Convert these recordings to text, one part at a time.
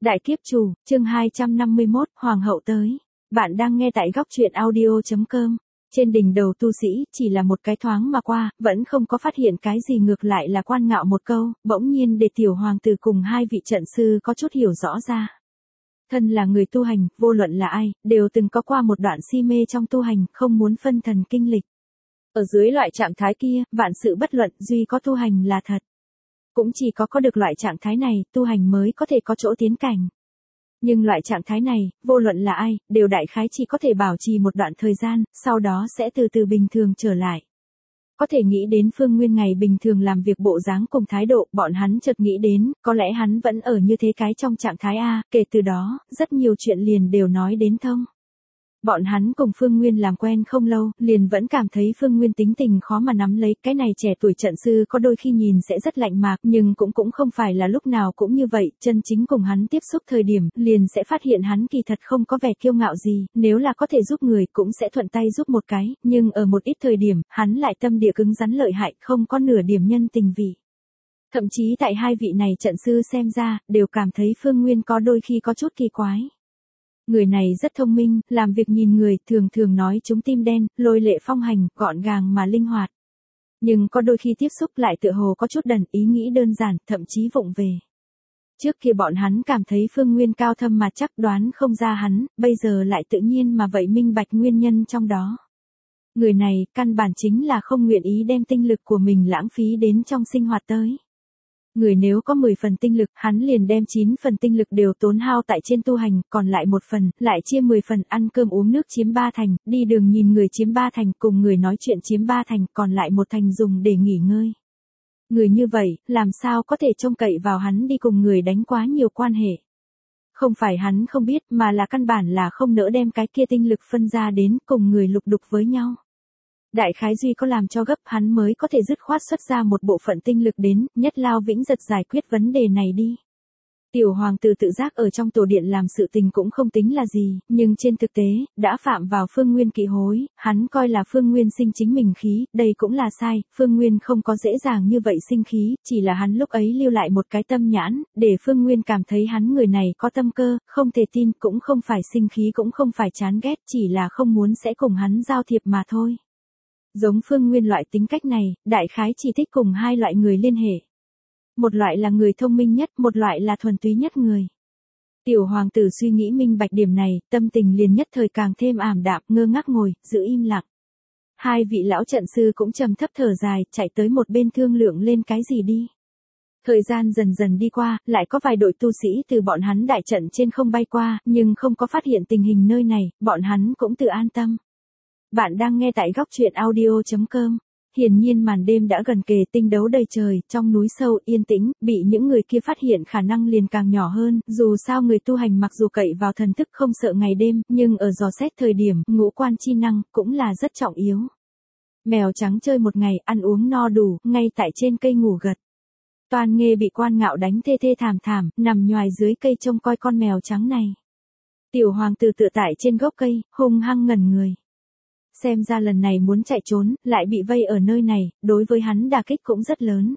Đại kiếp chủ, chương 251, Hoàng hậu tới. Bạn đang nghe tại góc truyện audio.com. Trên đỉnh đầu tu sĩ, chỉ là một cái thoáng mà qua, vẫn không có phát hiện cái gì, ngược lại là quan ngạo một câu, bỗng nhiên để tiểu hoàng tử cùng hai vị trận sư có chút hiểu rõ ra. Thân là người tu hành, vô luận là ai, đều từng có qua một đoạn si mê trong tu hành, không muốn phân thần kinh lịch. Ở dưới loại trạng thái kia, vạn sự bất luận, duy có tu hành là thật. Cũng chỉ có được loại trạng thái này, tu hành mới có thể có chỗ tiến cảnh. Nhưng loại trạng thái này, vô luận là ai, đều đại khái chỉ có thể bảo trì một đoạn thời gian, sau đó sẽ từ từ bình thường trở lại. Có thể nghĩ đến Phương Nguyên ngày bình thường làm việc bộ dáng cùng thái độ, bọn hắn chợt nghĩ đến, có lẽ hắn vẫn ở như thế cái trong trạng thái A, kể từ đó, rất nhiều chuyện liền đều nói đến thông. Bọn hắn cùng Phương Nguyên làm quen không lâu, liền vẫn cảm thấy Phương Nguyên tính tình khó mà nắm lấy, cái này trẻ tuổi trận sư có đôi khi nhìn sẽ rất lạnh mạc, nhưng cũng không phải là lúc nào cũng như vậy, chân chính cùng hắn tiếp xúc thời điểm, liền sẽ phát hiện hắn kỳ thật không có vẻ kiêu ngạo gì, nếu là có thể giúp người cũng sẽ thuận tay giúp một cái, nhưng ở một ít thời điểm, hắn lại tâm địa cứng rắn lợi hại, không có nửa điểm nhân tình vị. Thậm chí tại hai vị này trận sư xem ra, đều cảm thấy Phương Nguyên có đôi khi có chút kỳ quái. Người này rất thông minh, làm việc nhìn người, thường nói chúng tim đen, lôi lệ phong hành, gọn gàng mà linh hoạt. Nhưng có đôi khi tiếp xúc lại tựa hồ có chút đần, ý nghĩ đơn giản, thậm chí vụng về. Trước kia bọn hắn cảm thấy Phương Nguyên cao thâm mà chắc đoán không ra hắn, bây giờ lại tự nhiên mà vậy minh bạch nguyên nhân trong đó. Người này, căn bản chính là không nguyện ý đem tinh lực của mình lãng phí đến trong sinh hoạt tới. Người nếu có 10 phần tinh lực, hắn liền đem 9 phần tinh lực đều tốn hao tại trên tu hành, còn lại một phần, lại chia 10 phần, ăn cơm uống nước chiếm 3 thành, đi đường nhìn người chiếm 3 thành, cùng người nói chuyện chiếm 3 thành, còn lại 1 thành dùng để nghỉ ngơi. Người như vậy, làm sao có thể trông cậy vào hắn đi cùng người đánh quá nhiều quan hệ. Không phải hắn không biết, mà là căn bản là không nỡ đem cái kia tinh lực phân ra đến, cùng người lục đục với nhau. Đại khái duy có làm cho gấp hắn mới có thể dứt khoát xuất ra một bộ phận tinh lực đến, nhất lao vĩnh giật giải quyết vấn đề này đi. Tiểu hoàng tử tự giác ở trong tổ điện làm sự tình cũng không tính là gì, nhưng trên thực tế, đã phạm vào Phương Nguyên kỵ hối, hắn coi là Phương Nguyên sinh chính mình khí, đây cũng là sai, Phương Nguyên không có dễ dàng như vậy sinh khí, chỉ là hắn lúc ấy lưu lại một cái tâm nhãn, để Phương Nguyên cảm thấy hắn người này có tâm cơ, không thể tin, cũng không phải sinh khí cũng không phải chán ghét, chỉ là không muốn sẽ cùng hắn giao thiệp mà thôi. Giống Phương Nguyên loại tính cách này, đại khái chỉ thích cùng hai loại người liên hệ. Một loại là người thông minh nhất, một loại là thuần túy nhất người. Tiểu hoàng tử suy nghĩ minh bạch điểm này, tâm tình liền nhất thời càng thêm ảm đạm, ngơ ngác ngồi, giữ im lặng. Hai vị lão trận sư cũng trầm thấp thở dài, chạy tới một bên thương lượng lên cái gì đi. Thời gian dần dần đi qua, lại có vài đội tu sĩ từ bọn hắn đại trận trên không bay qua, nhưng không có phát hiện tình hình nơi này, bọn hắn cũng tự an tâm. Bạn đang nghe tại góc truyện audio.com. Hiển nhiên màn đêm đã gần kề, tinh đấu đầy trời, trong núi sâu yên tĩnh, bị những người kia phát hiện khả năng liền càng nhỏ hơn, dù sao người tu hành mặc dù cậy vào thần thức không sợ ngày đêm, nhưng ở dò xét thời điểm, ngũ quan chi năng, cũng là rất trọng yếu. Mèo trắng chơi một ngày, ăn uống no đủ, ngay tại trên cây ngủ gật. Toàn Nghê bị quan ngạo đánh thê thê thảm thảm, nằm nhoài dưới cây trông coi con mèo trắng này. Tiểu hoàng tử tựa tại trên gốc cây, hung hăng ngẩn người. Xem ra lần này muốn chạy trốn, lại bị vây ở nơi này, đối với hắn đả kích cũng rất lớn.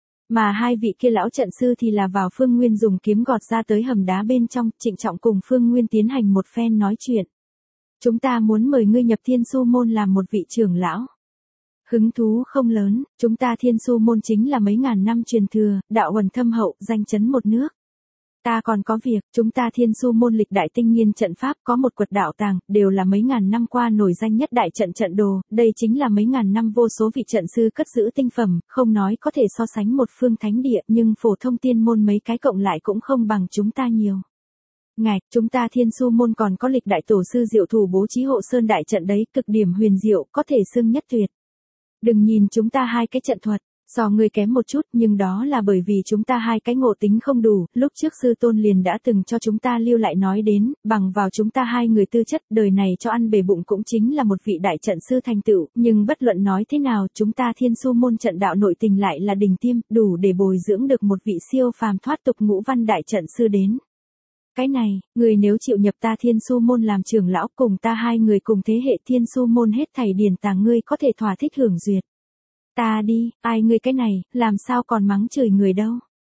Mà hai vị kia lão trận sư thì là vào Phương Nguyên dùng kiếm gọt ra tới hầm đá bên trong, trịnh trọng cùng Phương Nguyên tiến hành một phen nói chuyện. Chúng ta muốn mời ngươi nhập Thiên Su Môn làm một vị trưởng lão. Hứng thú không lớn, chúng ta Thiên Su Môn chính là mấy ngàn năm truyền thừa, đạo huần thâm hậu, danh chấn một nước. Ta còn có việc, chúng ta Thiên Su Môn lịch đại tinh nghiên trận pháp có một quật đạo tàng, đều là mấy ngàn năm qua nổi danh nhất đại trận đồ, đây chính là mấy ngàn năm vô số vị trận sư cất giữ tinh phẩm, không nói có thể so sánh một phương thánh địa, nhưng phổ thông tiên môn mấy cái cộng lại cũng không bằng chúng ta nhiều. Ngài, chúng ta Thiên Su Môn còn có lịch đại tổ sư diệu thủ bố trí hộ sơn đại trận đấy, cực điểm huyền diệu, có thể xưng nhất tuyệt. Đừng nhìn chúng ta hai cái trận thuật. So người kém một chút, nhưng đó là bởi vì chúng ta hai cái ngộ tính không đủ, lúc trước sư tôn liền đã từng cho chúng ta lưu lại nói đến, bằng vào chúng ta hai người tư chất, đời này cho ăn bề bụng cũng chính là một vị đại trận sư thành tựu, nhưng bất luận nói thế nào, chúng ta Thiên Su Môn trận đạo nội tình lại là đỉnh tiêm, đủ để bồi dưỡng được một vị siêu phàm thoát tục ngũ văn đại trận sư đến. Cái này, người nếu chịu nhập ta Thiên Su Môn làm trưởng lão, cùng ta hai người cùng thế hệ Thiên Su Môn hết thảy điển tàng ngươi có thể thỏa thích hưởng duyệt. Ta đi, ai ngươi cái này, làm sao còn mắng chửi người đâu.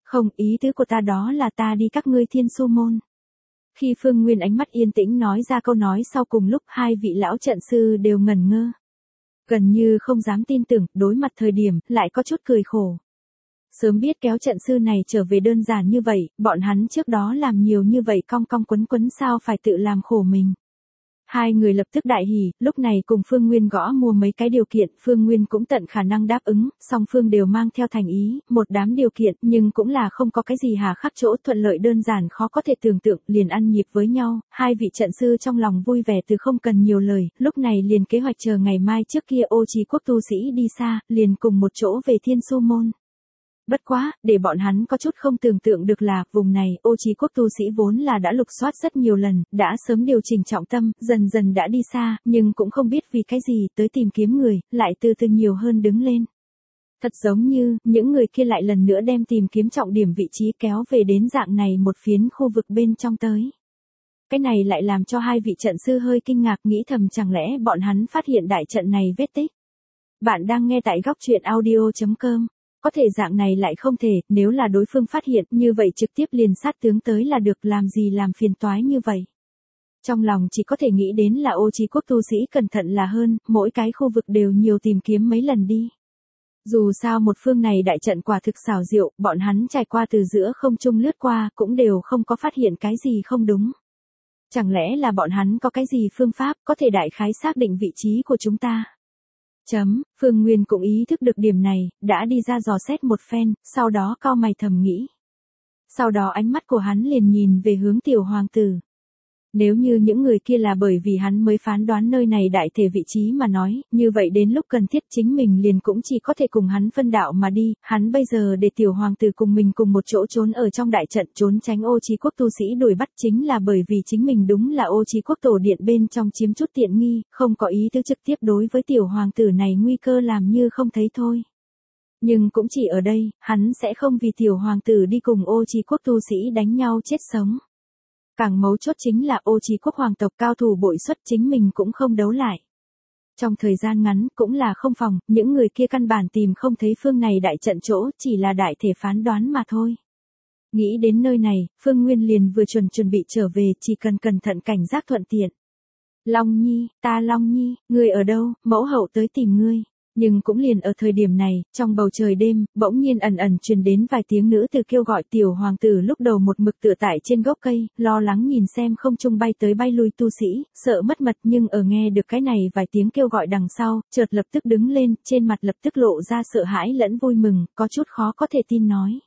Không, ý tứ của ta đó là ta đi các ngươi Thiên Su môn. Khi Phương Nguyên ánh mắt yên tĩnh nói ra câu nói sau cùng lúc hai vị lão trận sư đều ngẩn ngơ. Gần như không dám tin tưởng, đối mặt thời điểm, lại có chút cười khổ. Sớm biết kéo trận sư này trở về đơn giản như vậy, bọn hắn trước đó làm nhiều như vậy cong cong quấn quấn sao phải tự làm khổ mình. Hai người lập tức đại hỉ, lúc này cùng Phương Nguyên gõ mua mấy cái điều kiện, Phương Nguyên cũng tận khả năng đáp ứng, song phương đều mang theo thành ý, một đám điều kiện, nhưng cũng là không có cái gì hà khắc chỗ, thuận lợi đơn giản khó có thể tưởng tượng, liền ăn nhịp với nhau, hai vị trận sư trong lòng vui vẻ từ không cần nhiều lời, lúc này liền kế hoạch chờ ngày mai trước kia Ô Chí Quốc tu sĩ đi xa, liền cùng một chỗ về Thiên Su môn. Bất quá, để bọn hắn có chút không tưởng tượng được là, vùng này, Ô Chí Quốc tu sĩ vốn là đã lục soát rất nhiều lần, đã sớm điều chỉnh trọng tâm, dần dần đã đi xa, nhưng cũng không biết vì cái gì, tới tìm kiếm người, lại từ từ nhiều hơn đứng lên. Thật giống như, những người kia lại lần nữa đem tìm kiếm trọng điểm vị trí kéo về đến dạng này một phiến khu vực bên trong tới. Cái này lại làm cho hai vị trận sư hơi kinh ngạc nghĩ thầm chẳng lẽ bọn hắn phát hiện đại trận này vết tích. Bạn đang nghe tại góc truyện audio.com. Có thể dạng này lại không thể, nếu là đối phương phát hiện như vậy trực tiếp liền sát tướng tới là được làm gì làm phiền toái như vậy. Trong lòng chỉ có thể nghĩ đến là Ô Chí Quốc tu sĩ cẩn thận là hơn, mỗi cái khu vực đều nhiều tìm kiếm mấy lần đi. Dù sao một phương này đại trận quả thực xảo diệu, bọn hắn trải qua từ giữa không trung lướt qua cũng đều không có phát hiện cái gì không đúng. Chẳng lẽ là bọn hắn có cái gì phương pháp có thể đại khái xác định vị trí của chúng ta? Phương Nguyên cũng ý thức được điểm này, đã đi ra dò xét một phen, sau đó cau mày thầm nghĩ. Sau đó ánh mắt của hắn liền nhìn về hướng tiểu hoàng tử. Nếu như những người kia là bởi vì hắn mới phán đoán nơi này đại thể vị trí mà nói, như vậy đến lúc cần thiết chính mình liền cũng chỉ có thể cùng hắn phân đạo mà đi, hắn bây giờ để tiểu hoàng tử cùng mình cùng một chỗ trốn ở trong đại trận trốn tránh Ô Chí Quốc tu sĩ đuổi bắt chính là bởi vì chính mình đúng là Ô Chí Quốc tổ điện bên trong chiếm chút tiện nghi, không có ý tứ trực tiếp đối với tiểu hoàng tử này nguy cơ làm như không thấy thôi. Nhưng cũng chỉ ở đây, hắn sẽ không vì tiểu hoàng tử đi cùng Ô Chí Quốc tu sĩ đánh nhau chết sống. Càng mấu chốt chính là Ô Chí Quốc hoàng tộc cao thủ bội xuất chính mình cũng không đấu lại. Trong thời gian ngắn cũng là không phòng, những người kia căn bản tìm không thấy phương này đại trận chỗ, chỉ là đại thể phán đoán mà thôi. Nghĩ đến nơi này, Phương Nguyên liền vừa chuẩn bị trở về, chỉ cần cẩn thận cảnh giác thuận tiện. Long Nhi, ta Long Nhi, ngươi ở đâu, mẫu hậu tới tìm ngươi. Nhưng cũng liền ở thời điểm này, trong bầu trời đêm, bỗng nhiên ẩn ẩn truyền đến vài tiếng nữ từ kêu gọi tiểu hoàng tử lúc đầu một mực tựa tại trên gốc cây, lo lắng nhìn xem không trung bay tới bay lui tu sĩ, sợ mất mật nhưng ở nghe được cái này vài tiếng kêu gọi đằng sau, chợt lập tức đứng lên, trên mặt lập tức lộ ra sợ hãi lẫn vui mừng, có chút khó có thể tin nói.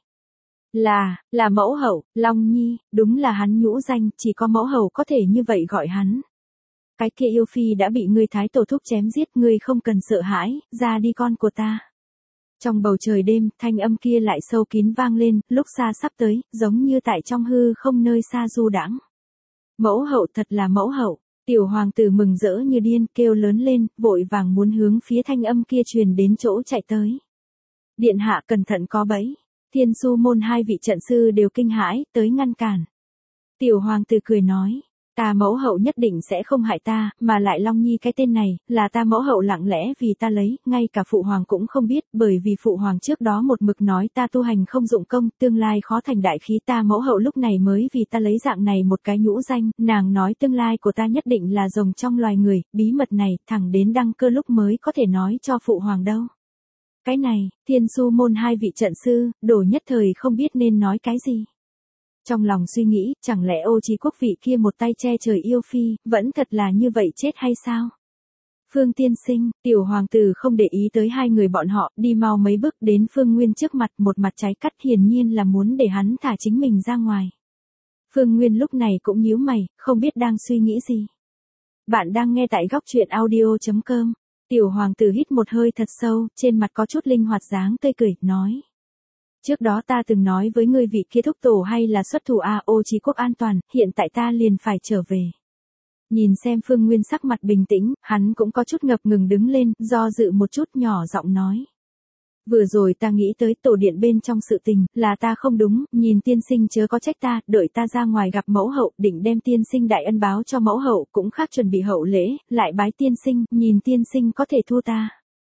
Là mẫu hậu, Long Nhi, đúng là hắn nhũ danh, chỉ có mẫu hậu có thể như vậy gọi hắn. Cái kia yêu phi đã bị ngươi thái tổ thúc chém giết, ngươi không cần sợ hãi, ra đi con của ta. Trong bầu trời đêm, thanh âm kia lại sâu kín vang lên, lúc xa sắp tới, giống như tại trong hư không nơi xa du đãng. Mẫu hậu thật là mẫu hậu, tiểu hoàng tử mừng rỡ như điên, kêu lớn lên, vội vàng muốn hướng phía thanh âm kia truyền đến chỗ chạy tới. Điện hạ cẩn thận có bẫy, Thiên Su môn hai vị trận sư đều kinh hãi, tới ngăn cản. Tiểu hoàng tử cười nói. Ta mẫu hậu nhất định sẽ không hại ta, mà lại Long Nhi cái tên này, là ta mẫu hậu lặng lẽ vì ta lấy, ngay cả phụ hoàng cũng không biết, bởi vì phụ hoàng trước đó một mực nói ta tu hành không dụng công, tương lai khó thành đại khí, ta mẫu hậu lúc này mới vì ta lấy dạng này một cái nhũ danh, nàng nói tương lai của ta nhất định là rồng trong loài người, bí mật này, thẳng đến đăng cơ lúc mới có thể nói cho phụ hoàng đâu. Cái này, Thiên Su môn hai vị trận sư, đồ nhất thời không biết nên nói cái gì. Trong lòng suy nghĩ, chẳng lẽ Ô Chí Quốc vị kia một tay che trời yêu phi, vẫn thật là như vậy chết hay sao? Phương tiên sinh, tiểu hoàng tử không để ý tới hai người bọn họ, đi mau mấy bước đến Phương Nguyên trước mặt, một mặt trái cắt hiển nhiên là muốn để hắn thả chính mình ra ngoài. Phương Nguyên lúc này cũng nhíu mày, không biết đang suy nghĩ gì. Bạn đang nghe tại góc truyện audio.com. Tiểu hoàng tử hít một hơi thật sâu, trên mặt có chút linh hoạt dáng tươi cười, nói. Trước đó ta từng nói với ngươi vị kia thúc tổ hay là xuất thủ Ô Chí Quốc an toàn, hiện tại ta liền phải trở về. Nhìn xem Phương Nguyên sắc mặt bình tĩnh, hắn cũng có chút ngập ngừng đứng lên, do dự một chút nhỏ giọng nói. Vừa rồi ta nghĩ tới tổ điện bên trong sự tình, là ta không đúng, nhìn tiên sinh chớ có trách ta, đợi ta ra ngoài gặp mẫu hậu, định đem tiên sinh đại ân báo cho mẫu hậu, cũng khác chuẩn bị hậu lễ, lại bái tiên sinh, nhìn tiên sinh có thể thu ta.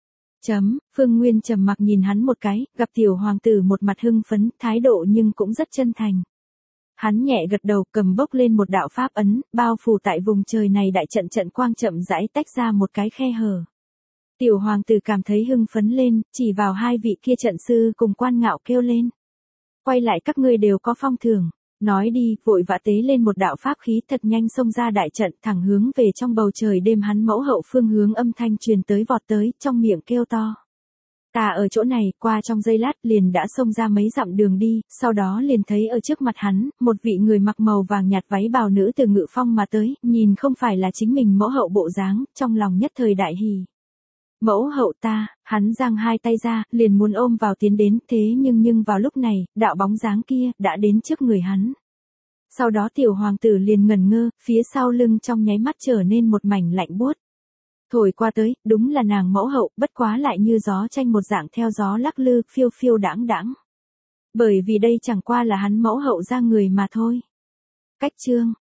Phương Nguyên trầm mặc nhìn hắn một cái, gặp tiểu hoàng tử một mặt hưng phấn, thái độ nhưng cũng rất chân thành. Hắn nhẹ gật đầu, cầm bốc lên một đạo pháp ấn, bao phủ tại vùng trời này đại trận trận quang chậm rãi tách ra một cái khe hở. Tiểu hoàng tử cảm thấy hưng phấn lên, chỉ vào hai vị kia trận sư cùng Quan Ngạo kêu lên. Quay lại các ngươi đều có phong thưởng. Nói đi, vội vã tế lên một đạo pháp khí thật nhanh xông ra đại trận thẳng hướng về trong bầu trời đêm hắn mẫu hậu phương hướng âm thanh truyền tới vọt tới, trong miệng kêu to. Ta ở chỗ này, qua trong giây lát liền đã xông ra mấy dặm đường đi, sau đó liền thấy ở trước mặt hắn, một vị người mặc màu vàng nhạt váy bào nữ từ Ngự Phong mà tới, nhìn không phải là chính mình mẫu hậu bộ dáng, trong lòng nhất thời đại hỉ. Mẫu hậu ta, hắn giang hai tay ra, liền muốn ôm vào tiến đến, thế nhưng vào lúc này, đạo bóng dáng kia, đã đến trước người hắn. Sau đó tiểu hoàng tử liền ngẩn ngơ, phía sau lưng trong nháy mắt trở nên một mảnh lạnh buốt. Thổi qua tới, đúng là nàng mẫu hậu, bất quá lại như gió tranh một dạng theo gió lắc lư, phiêu phiêu đãng đãng. Bởi vì đây chẳng qua là hắn mẫu hậu ra người mà thôi. Cách chương